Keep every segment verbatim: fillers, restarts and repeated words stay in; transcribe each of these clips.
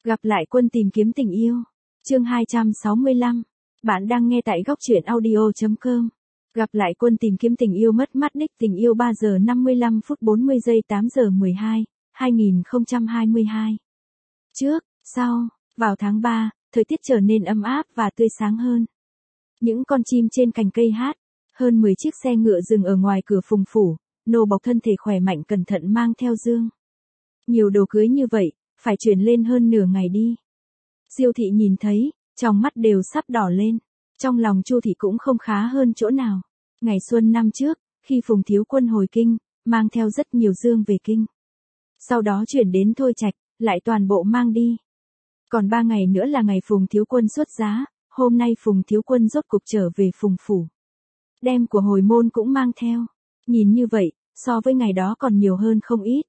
Gặp lại quân tìm kiếm tình yêu. Chương hai trăm sáu mươi lăm. Bạn đang nghe tại góc truyện audio chấm com. Gặp lại quân tìm kiếm tình yêu mất mát đích tình yêu ba giờ năm mươi lăm phút bốn mươi giây tám giờ mười hai, hai nghìn không trăm hai mươi hai. Trước, sau, vào tháng ba, thời tiết trở nên ấm áp và tươi sáng hơn. Những con chim trên cành cây hát, hơn mười chiếc xe ngựa dừng ở ngoài cửa Phùng phủ, nô bộc thân thể khỏe mạnh cẩn thận mang theo dương. Nhiều đồ cưới như vậy, phải chuyển lên hơn nửa ngày đi. Diêu thị nhìn thấy, trong mắt đều sắp đỏ lên. Trong lòng Chu thị cũng không khá hơn chỗ nào. Ngày xuân năm trước, khi Phùng thiếu quân hồi kinh, mang theo rất nhiều dương về kinh. Sau đó chuyển đến Thôi Trạch, lại toàn bộ mang đi. Còn ba ngày nữa là ngày Phùng thiếu quân xuất giá, hôm nay Phùng thiếu quân rốt cục trở về Phùng phủ. Đem của hồi môn cũng mang theo. Nhìn như vậy, so với ngày đó còn nhiều hơn không ít.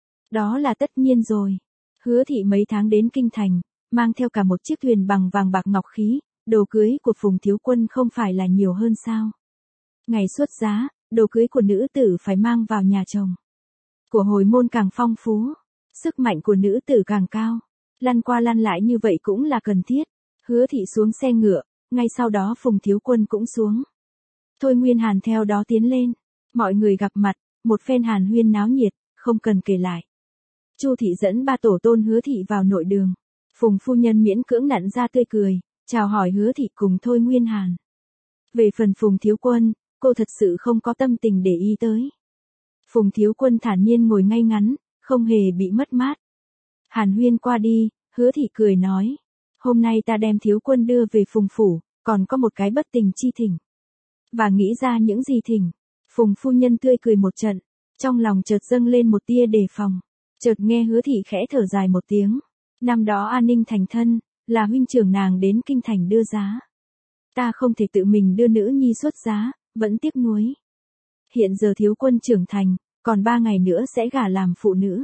Đó là tất nhiên rồi. Hứa thị mấy tháng đến kinh thành, mang theo cả một chiếc thuyền bằng vàng bạc ngọc khí, đồ cưới của Phùng thiếu quân không phải là nhiều hơn sao. Ngày xuất giá, đồ cưới của nữ tử phải mang vào nhà chồng. Của hồi môn càng phong phú, sức mạnh của nữ tử càng cao, lăn qua lăn lại như vậy cũng là cần thiết. Hứa thị xuống xe ngựa, ngay sau đó Phùng thiếu quân cũng xuống. Thôi Nguyên Hàn theo đó tiến lên, mọi người gặp mặt, một phen hàn huyên náo nhiệt, không cần kể lại. Chu thị dẫn ba tổ tôn Hứa thị vào nội đường. Phùng phu nhân miễn cưỡng nặn ra tươi cười, chào hỏi Hứa thị cùng Thôi Nguyên Hàn. Về phần Phùng thiếu quân, cô thật sự không có tâm tình để ý tới. Phùng thiếu quân thản nhiên ngồi ngay ngắn, không hề bị mất mát. Hàn huyên qua đi, Hứa thị cười nói, hôm nay ta đem thiếu quân đưa về Phùng phủ, còn có một cái bất tình chi thỉnh. Và nghĩ ra những gì thỉnh. Phùng phu nhân tươi cười một trận, trong lòng chợt dâng lên một tia đề phòng. Chợt nghe Hứa thị khẽ thở dài một tiếng. Năm đó An Ninh thành thân, là huynh trưởng nàng đến kinh thành đưa giá. Ta không thể tự mình đưa nữ nhi xuất giá, vẫn tiếc nuối. Hiện giờ thiếu quân trưởng thành, còn ba ngày nữa sẽ gả làm phụ nữ.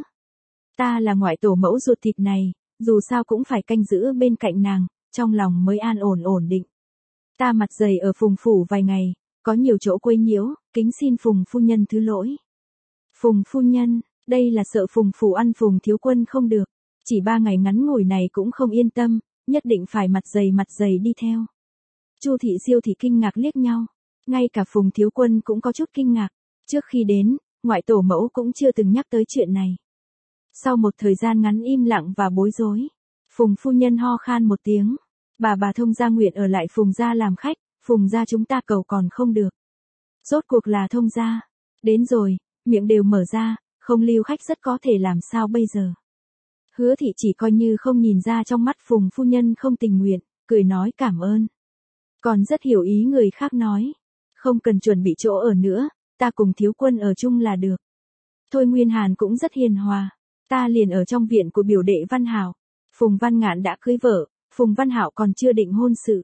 Ta là ngoại tổ mẫu ruột thịt này, dù sao cũng phải canh giữ bên cạnh nàng, trong lòng mới an ổn ổn định. Ta mặt dày ở Phùng phủ vài ngày, có nhiều chỗ quấy nhiễu, kính xin Phùng phu nhân thứ lỗi. Phùng phu nhân, đây là sợ Phùng phủ ăn Phùng thiếu quân không được. Chỉ ba ngày ngắn ngủi này cũng không yên tâm, nhất định phải mặt dày mặt dày đi theo. Chu thị Diêu thị kinh ngạc liếc nhau. Ngay cả Phùng thiếu quân cũng có chút kinh ngạc. Trước khi đến, ngoại tổ mẫu cũng chưa từng nhắc tới chuyện này. Sau một thời gian ngắn im lặng và bối rối, Phùng phu nhân ho khan một tiếng. Bà bà Thông gia nguyện ở lại Phùng gia làm khách, Phùng gia chúng ta cầu còn không được. Rốt cuộc là Thông gia. Đến rồi, miệng đều mở ra, không lưu khách rất có thể làm sao bây giờ. Hứa thị chỉ coi như không nhìn ra trong mắt Phùng phu nhân không tình nguyện, cười nói cảm ơn. Còn rất hiểu ý người khác nói. Không cần chuẩn bị chỗ ở nữa, ta cùng thiếu quân ở chung là được. Thôi Nguyên Hàn cũng rất hiền hòa. Ta liền ở trong viện của biểu đệ Văn Hảo. Phùng Văn Ngạn đã cưới vợ, Phùng Văn Hảo còn chưa định hôn sự.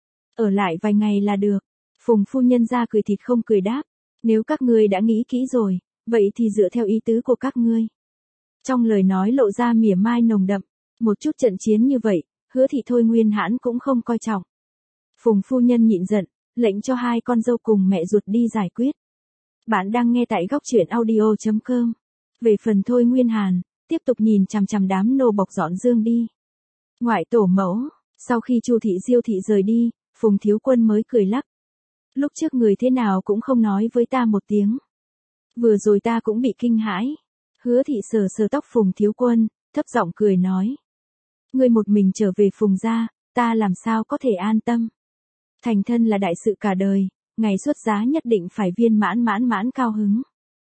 Ở lại vài ngày là được. Phùng phu nhân ra cười thịt không cười đáp. Nếu các ngươi đã nghĩ kỹ rồi, vậy thì dựa theo ý tứ của các ngươi. Trong lời nói lộ ra mỉa mai nồng đậm, một chút trận chiến như vậy, Hứa thị Thôi Nguyên Hãn cũng không coi trọng. Phùng phu nhân nhịn giận, lệnh cho hai con dâu cùng mẹ ruột đi giải quyết. Bạn đang nghe tại góc truyện audio chấm com. Về phần Thôi Nguyên Hàn, tiếp tục nhìn chằm chằm đám nô bộc dọn dương đi. Ngoại tổ mẫu, sau khi Chu thị Diêu thị rời đi, Phùng thiếu quân mới cười lắc. Lúc trước người thế nào cũng không nói với ta một tiếng. Vừa rồi ta cũng bị kinh hãi. Hứa thị sờ sờ tóc Phùng thiếu quân, thấp giọng cười nói. Ngươi một mình trở về Phùng gia, ta làm sao có thể an tâm. Thành thân là đại sự cả đời, ngày xuất giá nhất định phải viên mãn mãn mãn cao hứng.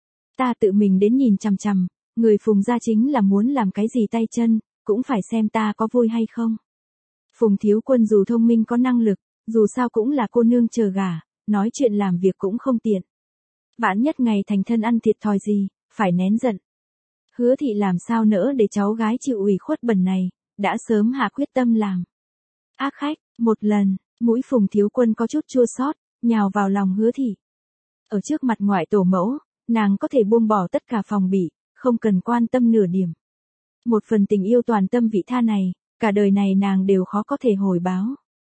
Ta tự mình đến nhìn chằm chằm, người Phùng gia chính là muốn làm cái gì tay chân, cũng phải xem ta có vui hay không. Phùng thiếu quân dù thông minh có năng lực, dù sao cũng là cô nương chờ gả, nói chuyện làm việc cũng không tiện. Vạn nhất ngày thành thân ăn thiệt thòi gì, phải nén giận. Hứa thị làm sao nỡ để cháu gái chịu ủy khuất bẩn này, đã sớm hạ quyết tâm làm. Ác khách, một lần, mũi Phùng thiếu quân có chút chua xót, nhào vào lòng Hứa thị. Ở trước mặt ngoại tổ mẫu, nàng có thể buông bỏ tất cả phòng bị, không cần quan tâm nửa điểm. Một phần tình yêu toàn tâm vị tha này, cả đời này nàng đều khó có thể hồi báo.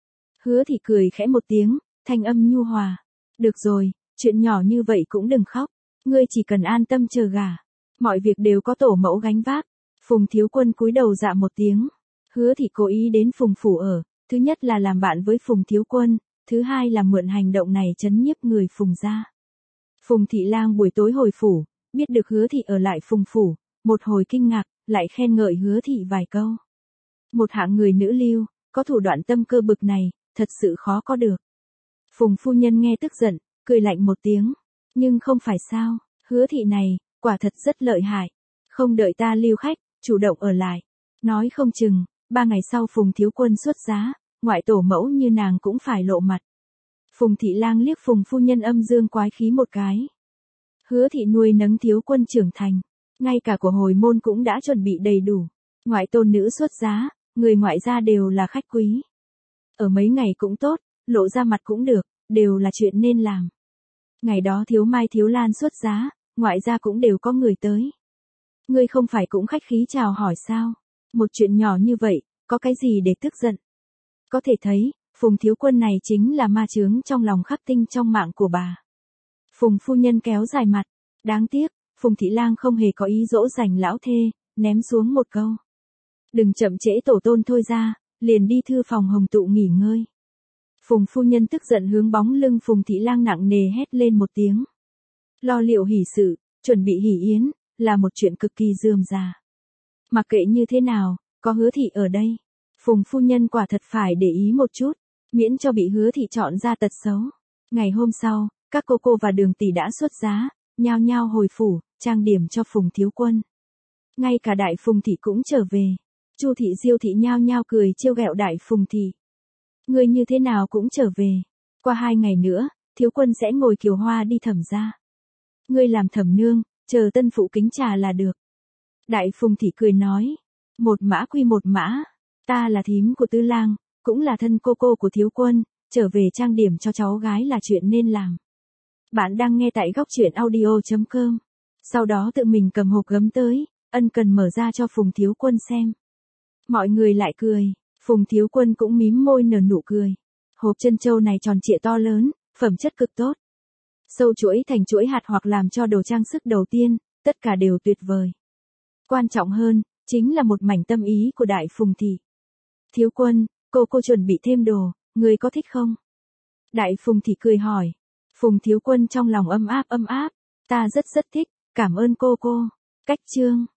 Hứa thị cười khẽ một tiếng, thanh âm nhu hòa. Được rồi, chuyện nhỏ như vậy cũng đừng khóc, ngươi chỉ cần an tâm chờ gả. Mọi việc đều có tổ mẫu gánh vác. Phùng thiếu quân cúi đầu dạ một tiếng. Hứa Thị cố ý đến Phùng phủ ở, thứ nhất là làm bạn với Phùng thiếu quân, thứ hai là mượn hành động này trấn nhiếp người Phùng gia. Phùng Thị Lang buổi tối hồi phủ, biết được Hứa Thị ở lại Phùng phủ, một hồi kinh ngạc, lại khen ngợi Hứa Thị vài câu. Một hạng người nữ lưu, có thủ đoạn tâm cơ bực này, thật sự khó có được. Phùng phu nhân nghe tức giận, cười lạnh một tiếng, nhưng không phải sao, Hứa Thị này, quả thật rất lợi hại, không đợi ta lưu khách, chủ động ở lại, nói không chừng, ba ngày sau Phùng thiếu quân xuất giá, ngoại tổ mẫu như nàng cũng phải lộ mặt. Phùng Thị Lang liếc Phùng phu nhân âm dương quái khí một cái. Hứa Thị nuôi nấng thiếu quân trưởng thành, ngay cả của hồi môn cũng đã chuẩn bị đầy đủ, ngoại tôn nữ xuất giá, người ngoại gia đều là khách quý. Ở mấy ngày cũng tốt, lộ ra mặt cũng được, đều là chuyện nên làm. Ngày đó Thiếu Mai Thiếu Lan xuất giá, ngoại gia cũng đều có người tới. Ngươi không phải cũng khách khí chào hỏi sao? Một chuyện nhỏ như vậy, có cái gì để tức giận? Có thể thấy, Phùng thiếu quân này chính là ma chướng trong lòng khắc tinh trong mạng của bà. Phùng phu nhân kéo dài mặt, đáng tiếc, Phùng Thị Lang không hề có ý dỗ dành lão thê, ném xuống một câu. Đừng chậm trễ tổ tôn thôi ra, liền đi thư phòng hồng tụ nghỉ ngơi. Phùng phu nhân tức giận hướng bóng lưng Phùng Thị Lang nặng nề hét lên một tiếng. Lo liệu hỷ sự, chuẩn bị hỷ yến, là một chuyện cực kỳ rườm rà. Mặc kệ như thế nào, có Hứa Thị ở đây, Phùng phu nhân quả thật phải để ý một chút, miễn cho bị Hứa Thị chọn ra tật xấu. Ngày hôm sau, các cô cô và Đường tỷ đã xuất giá, nhao nhao hồi phủ, trang điểm cho Phùng thiếu quân. Ngay cả Đại Phùng Thị cũng trở về. Chu Thị Diêu Thị nhao nhao cười trêu ghẹo Đại Phùng Thị. Ngươi như thế nào cũng trở về. Qua hai ngày nữa, thiếu quân sẽ ngồi kiều hoa đi Thẩm gia. Ngươi làm thẩm nương, chờ tân phụ kính trà là được. Đại Phùng Thị cười nói. Một mã quy một mã. Ta là thím của Tư Lang, cũng là thân cô cô của thiếu quân, trở về trang điểm cho cháu gái là chuyện nên làm. Bạn đang nghe tại góc truyện audio chấm com. Sau đó tự mình cầm hộp gấm tới, ân cần mở ra cho Phùng thiếu quân xem. Mọi người lại cười, Phùng thiếu quân cũng mím môi nở nụ cười. Hộp trân châu này tròn trịa to lớn, phẩm chất cực tốt. Sâu chuỗi thành chuỗi hạt hoặc làm cho đồ trang sức đầu tiên, tất cả đều tuyệt vời. Quan trọng hơn, chính là một mảnh tâm ý của Đại Phùng Thị. Thiếu quân, cô cô chuẩn bị thêm đồ, người có thích không? Đại Phùng Thị cười hỏi. Phùng thiếu quân trong lòng ấm áp ấm áp, ta rất rất thích, cảm ơn cô cô. Cách chương.